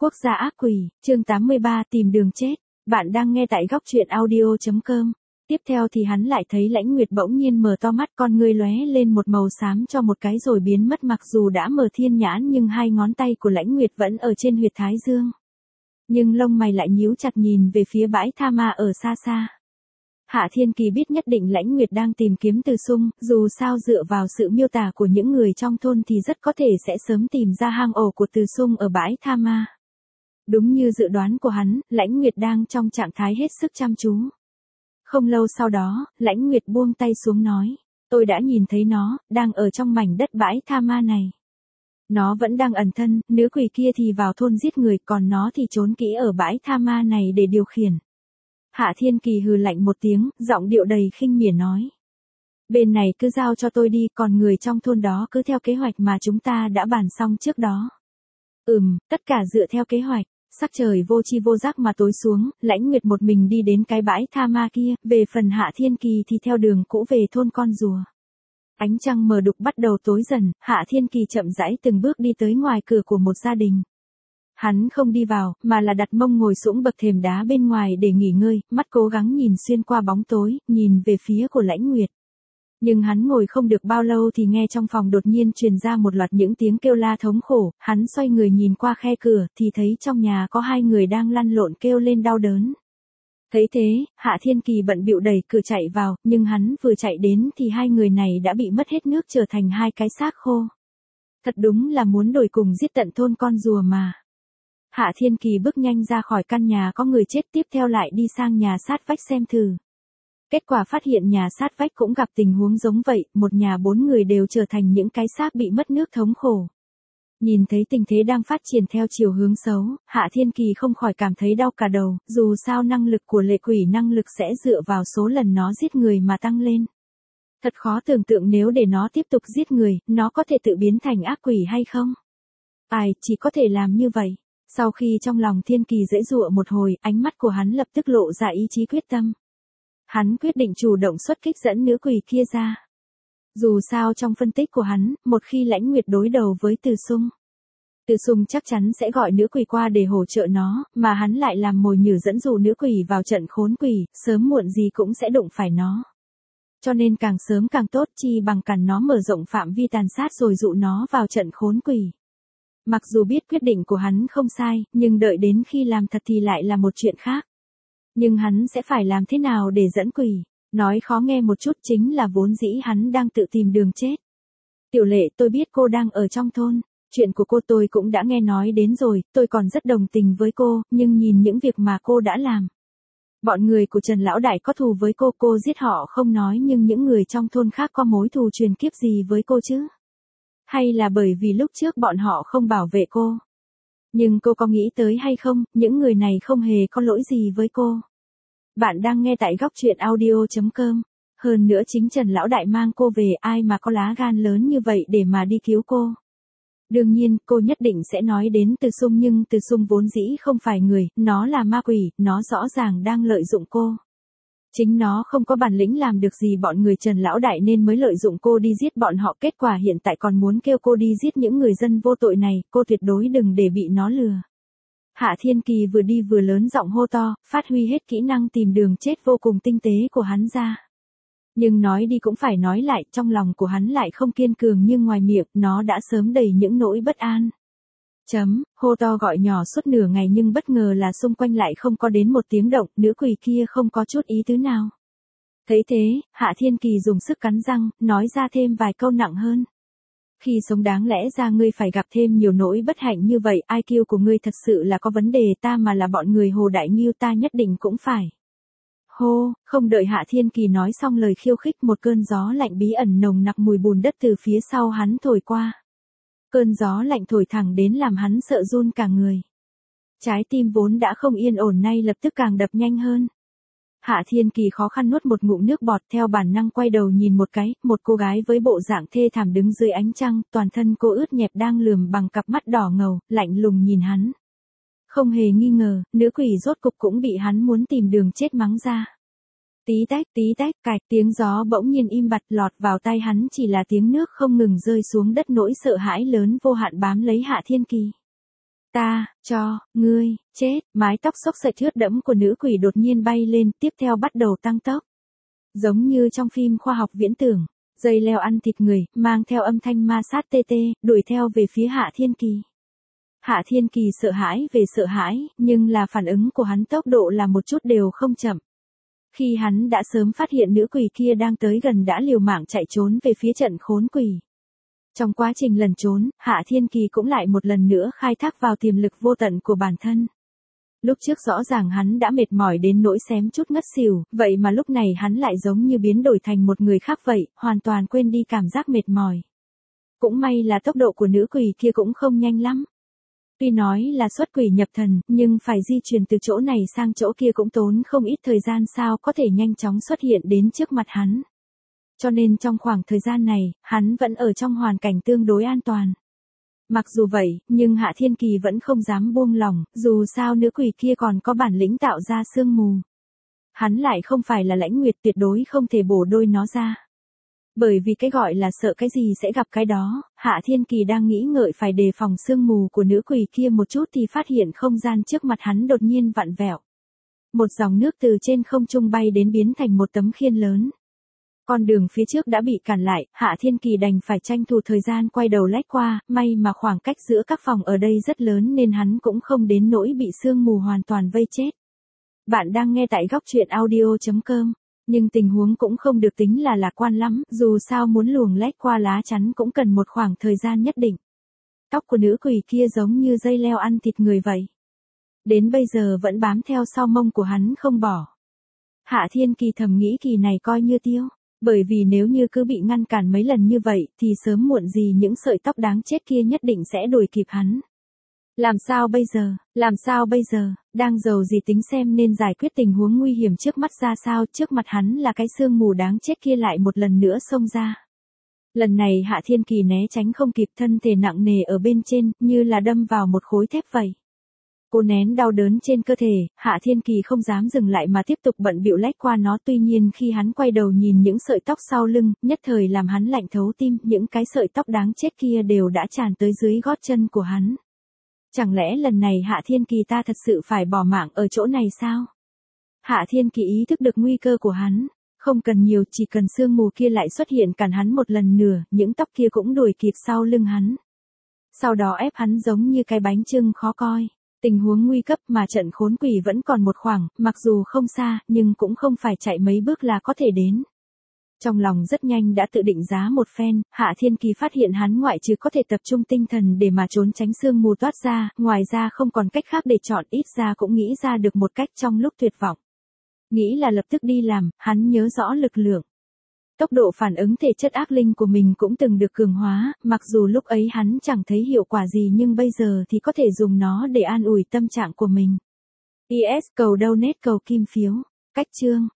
Quốc gia ác quỷ, chương 83 tìm đường chết. Bạn đang nghe tại góc truyện audio.com. Tiếp theo thì hắn lại thấy Lãnh Nguyệt bỗng nhiên mở to mắt, con ngươi lóe lên một màu xám cho một cái rồi biến mất, mặc dù đã mở thiên nhãn nhưng hai ngón tay của Lãnh Nguyệt vẫn ở trên huyệt thái dương. Nhưng lông mày lại nhíu chặt nhìn về phía bãi tha ma ở xa xa. Hạ Thiên Kỳ biết nhất định Lãnh Nguyệt đang tìm kiếm Từ Sung, dù sao dựa vào sự miêu tả của những người trong thôn thì rất có thể sẽ sớm tìm ra hang ổ của Từ Sung ở bãi tha ma. Đúng như dự đoán của hắn, Lãnh Nguyệt đang trong trạng thái hết sức chăm chú. Không lâu sau đó, Lãnh Nguyệt buông tay xuống nói, tôi đã nhìn thấy nó, đang ở trong mảnh đất bãi tha ma này. Nó vẫn đang ẩn thân, nữ quỷ kia thì vào thôn giết người, còn nó thì trốn kỹ ở bãi tha ma này để điều khiển. Hạ Thiên Kỳ hừ lạnh một tiếng, giọng điệu đầy khinh miệt nói. Bên này cứ giao cho tôi đi, còn người trong thôn đó cứ theo kế hoạch mà chúng ta đã bàn xong trước đó. Tất cả dựa theo kế hoạch. Sắc trời vô chi vô giác mà tối xuống, Lãnh Nguyệt một mình đi đến cái bãi tha ma kia, về phần Hạ Thiên Kỳ thì theo đường cũ về thôn con rùa. Ánh trăng mờ đục bắt đầu tối dần, Hạ Thiên Kỳ chậm rãi từng bước đi tới ngoài cửa của một gia đình. Hắn không đi vào, mà là đặt mông ngồi xổm bậc thềm đá bên ngoài để nghỉ ngơi, mắt cố gắng nhìn xuyên qua bóng tối, nhìn về phía của Lãnh Nguyệt. Nhưng hắn ngồi không được bao lâu thì nghe trong phòng đột nhiên truyền ra một loạt những tiếng kêu la thống khổ, hắn xoay người nhìn qua khe cửa thì thấy trong nhà có hai người đang lăn lộn kêu lên đau đớn. Thấy thế, Hạ Thiên Kỳ bận bịu đẩy cửa chạy vào, nhưng hắn vừa chạy đến thì hai người này đã bị mất hết nước trở thành hai cái xác khô. Thật đúng là muốn đuổi cùng giết tận thôn con rùa mà. Hạ Thiên Kỳ bước nhanh ra khỏi căn nhà có người chết, tiếp theo lại đi sang nhà sát vách xem thử. Kết quả phát hiện nhà sát vách cũng gặp tình huống giống vậy, một nhà 4 người đều trở thành những cái xác bị mất nước thống khổ. Nhìn thấy tình thế đang phát triển theo chiều hướng xấu, Hạ Thiên Kỳ không khỏi cảm thấy đau cả đầu, dù sao năng lực của lệ quỷ năng lực sẽ dựa vào số lần nó giết người mà tăng lên. Thật khó tưởng tượng nếu để nó tiếp tục giết người, nó có thể tự biến thành ác quỷ hay không? Chỉ có thể làm như vậy. Sau khi trong lòng Thiên Kỳ giãy giụa một hồi, ánh mắt của hắn lập tức lộ ra ý chí quyết tâm. Hắn quyết định chủ động xuất kích dẫn nữ quỷ kia ra. Dù sao trong phân tích của hắn, một khi Lãnh Nguyệt đối đầu với Từ Sung chắc chắn sẽ gọi nữ quỷ qua để hỗ trợ nó, mà hắn lại làm mồi nhử dẫn dụ nữ quỷ vào trận khốn quỷ, sớm muộn gì cũng sẽ đụng phải nó. Cho nên càng sớm càng tốt, chi bằng cản nó mở rộng phạm vi tàn sát rồi dụ nó vào trận khốn quỷ. Mặc dù biết quyết định của hắn không sai, nhưng đợi đến khi làm thật thì lại là một chuyện khác. Nhưng hắn sẽ phải làm thế nào để dẫn quỷ? Nói khó nghe một chút chính là vốn dĩ hắn đang tự tìm đường chết. Tiểu Lệ, tôi biết cô đang ở trong thôn. Chuyện của cô tôi cũng đã nghe nói đến rồi, tôi còn rất đồng tình với cô, nhưng nhìn những việc mà cô đã làm. Bọn người của Trần Lão Đại có thù với cô giết họ không nói, nhưng những người trong thôn khác có mối thù truyền kiếp gì với cô chứ? Hay là bởi vì lúc trước bọn họ không bảo vệ cô? Nhưng cô có nghĩ tới hay không, những người này không hề có lỗi gì với cô. Bạn đang nghe tại góc truyện audio.com. Hơn nữa chính Trần Lão Đại mang cô về, ai mà có lá gan lớn như vậy để mà đi cứu cô. Đương nhiên, cô nhất định sẽ nói đến Từ Sung, nhưng Từ Sung vốn dĩ không phải người, nó là ma quỷ, nó rõ ràng đang lợi dụng cô. Chính nó không có bản lĩnh làm được gì bọn người Trần Lão Đại nên mới lợi dụng cô đi giết bọn họ, kết quả hiện tại còn muốn kêu cô đi giết những người dân vô tội này, cô tuyệt đối đừng để bị nó lừa. Hạ Thiên Kỳ vừa đi vừa lớn giọng hô to, phát huy hết kỹ năng tìm đường chết vô cùng tinh tế của hắn ra. Nhưng nói đi cũng phải nói lại, trong lòng của hắn lại không kiên cường như ngoài miệng, nó đã sớm đầy những nỗi bất an. Hô to gọi nhỏ suốt nửa ngày nhưng bất ngờ là xung quanh lại không có đến một tiếng động, nữ quỷ kia không có chút ý tứ nào. Thấy thế, Hạ Thiên Kỳ dùng sức cắn răng, nói ra thêm vài câu nặng hơn. Khi sống đáng lẽ ra ngươi phải gặp thêm nhiều nỗi bất hạnh như vậy, IQ của ngươi thật sự là có vấn đề, ta mà là bọn người Hồ Đại Nghiêu ta nhất định cũng phải. Không đợi Hạ Thiên Kỳ nói xong lời khiêu khích, một cơn gió lạnh bí ẩn nồng nặc mùi bùn đất từ phía sau hắn thổi qua. Cơn gió lạnh thổi thẳng đến làm hắn sợ run cả người. Trái tim vốn đã không yên ổn nay lập tức càng đập nhanh hơn. Hạ Thiên Kỳ khó khăn nuốt một ngụm nước bọt, theo bản năng quay đầu nhìn một cái, một cô gái với bộ dạng thê thảm đứng dưới ánh trăng, toàn thân cô ướt nhẹp đang lườm bằng cặp mắt đỏ ngầu, lạnh lùng nhìn hắn. Không hề nghi ngờ, nữ quỷ rốt cục cũng bị hắn muốn tìm đường chết mắng ra. Tí tách, cạch, tiếng gió bỗng nhiên im bặt, lọt vào tai hắn chỉ là tiếng nước không ngừng rơi xuống đất, nỗi sợ hãi lớn vô hạn bám lấy Hạ Thiên Kỳ. Ta, cho, ngươi, chết, mái tóc xốc xệch ướt đẫm của nữ quỷ đột nhiên bay lên, tiếp theo bắt đầu tăng tốc. Giống như trong phim khoa học viễn tưởng, dây leo ăn thịt người, mang theo âm thanh ma sát tê tê, đuổi theo về phía Hạ Thiên Kỳ. Hạ Thiên Kỳ sợ hãi về sợ hãi, nhưng là phản ứng của hắn tốc độ là một chút đều không chậm. Khi hắn đã sớm phát hiện nữ quỷ kia đang tới gần đã liều mạng chạy trốn về phía trận khốn quỷ. Trong quá trình lần trốn, Hạ Thiên Kỳ cũng lại một lần nữa khai thác vào tiềm lực vô tận của bản thân. Lúc trước rõ ràng hắn đã mệt mỏi đến nỗi xém chút ngất xỉu, vậy mà lúc này hắn lại giống như biến đổi thành một người khác vậy, hoàn toàn quên đi cảm giác mệt mỏi. Cũng may là tốc độ của nữ quỷ kia cũng không nhanh lắm. Tuy nói là xuất quỷ nhập thần, nhưng phải di chuyển từ chỗ này sang chỗ kia cũng tốn không ít thời gian sao có thể nhanh chóng xuất hiện đến trước mặt hắn. Cho nên trong khoảng thời gian này, hắn vẫn ở trong hoàn cảnh tương đối an toàn. Mặc dù vậy, nhưng Hạ Thiên Kỳ vẫn không dám buông lòng, dù sao nữ quỷ kia còn có bản lĩnh tạo ra sương mù. Hắn lại không phải là Lãnh Nguyệt, tuyệt đối không thể bổ đôi nó ra. Bởi vì cái gọi là sợ cái gì sẽ gặp cái đó, Hạ Thiên Kỳ đang nghĩ ngợi phải đề phòng sương mù của nữ quỷ kia một chút thì phát hiện không gian trước mặt hắn đột nhiên vặn vẹo. Một dòng nước từ trên không trung bay đến biến thành một tấm khiên lớn. Con đường phía trước đã bị cản lại, Hạ Thiên Kỳ đành phải tranh thủ thời gian quay đầu lách qua, may mà khoảng cách giữa các phòng ở đây rất lớn nên hắn cũng không đến nỗi bị sương mù hoàn toàn vây chết. Bạn đang nghe tại góc truyện audio.com, nhưng tình huống cũng không được tính là lạc quan lắm, dù sao muốn luồng lách qua lá chắn cũng cần một khoảng thời gian nhất định. Tóc của nữ quỷ kia giống như dây leo ăn thịt người vậy. Đến bây giờ vẫn bám theo sau mông của hắn không bỏ. Hạ Thiên Kỳ thầm nghĩ kỳ này coi như tiêu. Bởi vì nếu như cứ bị ngăn cản mấy lần như vậy thì sớm muộn gì những sợi tóc đáng chết kia nhất định sẽ đuổi kịp hắn. Làm sao bây giờ, làm sao bây giờ, đang giàu gì tính xem nên giải quyết tình huống nguy hiểm trước mắt ra sao, trước mặt hắn là cái sương mù đáng chết kia lại một lần nữa xông ra. Lần này Hạ Thiên Kỳ né tránh không kịp, thân thể nặng nề ở bên trên, như là đâm vào một khối thép vậy. Cô nén đau đớn trên cơ thể, Hạ Thiên Kỳ không dám dừng lại mà tiếp tục bận bịu lách qua nó, tuy nhiên khi hắn quay đầu nhìn những sợi tóc sau lưng, nhất thời làm hắn lạnh thấu tim, những cái sợi tóc đáng chết kia đều đã tràn tới dưới gót chân của hắn. Chẳng lẽ lần này Hạ Thiên Kỳ ta thật sự phải bỏ mạng ở chỗ này sao? Hạ Thiên Kỳ ý thức được nguy cơ của hắn, không cần nhiều, chỉ cần sương mù kia lại xuất hiện cản hắn một lần nữa, những tóc kia cũng đuổi kịp sau lưng hắn. Sau đó ép hắn giống như cái bánh chưng khó coi. Tình huống nguy cấp mà trận khốn quỷ vẫn còn một khoảng, mặc dù không xa, nhưng cũng không phải chạy mấy bước là có thể đến. Trong lòng rất nhanh đã tự định giá một phen, Hạ Thiên Kỳ phát hiện hắn ngoại trừ có thể tập trung tinh thần để mà trốn tránh sương mù toát ra, ngoài ra không còn cách khác để chọn, ít ra cũng nghĩ ra được một cách trong lúc tuyệt vọng. Nghĩ là lập tức đi làm, hắn nhớ rõ lực lượng. Tốc độ phản ứng thể chất ác linh của mình cũng từng được cường hóa, mặc dù lúc ấy hắn chẳng thấy hiệu quả gì nhưng bây giờ thì có thể dùng nó để an ủi tâm trạng của mình. IS cầu donate cầu kim phiếu. Cách chương.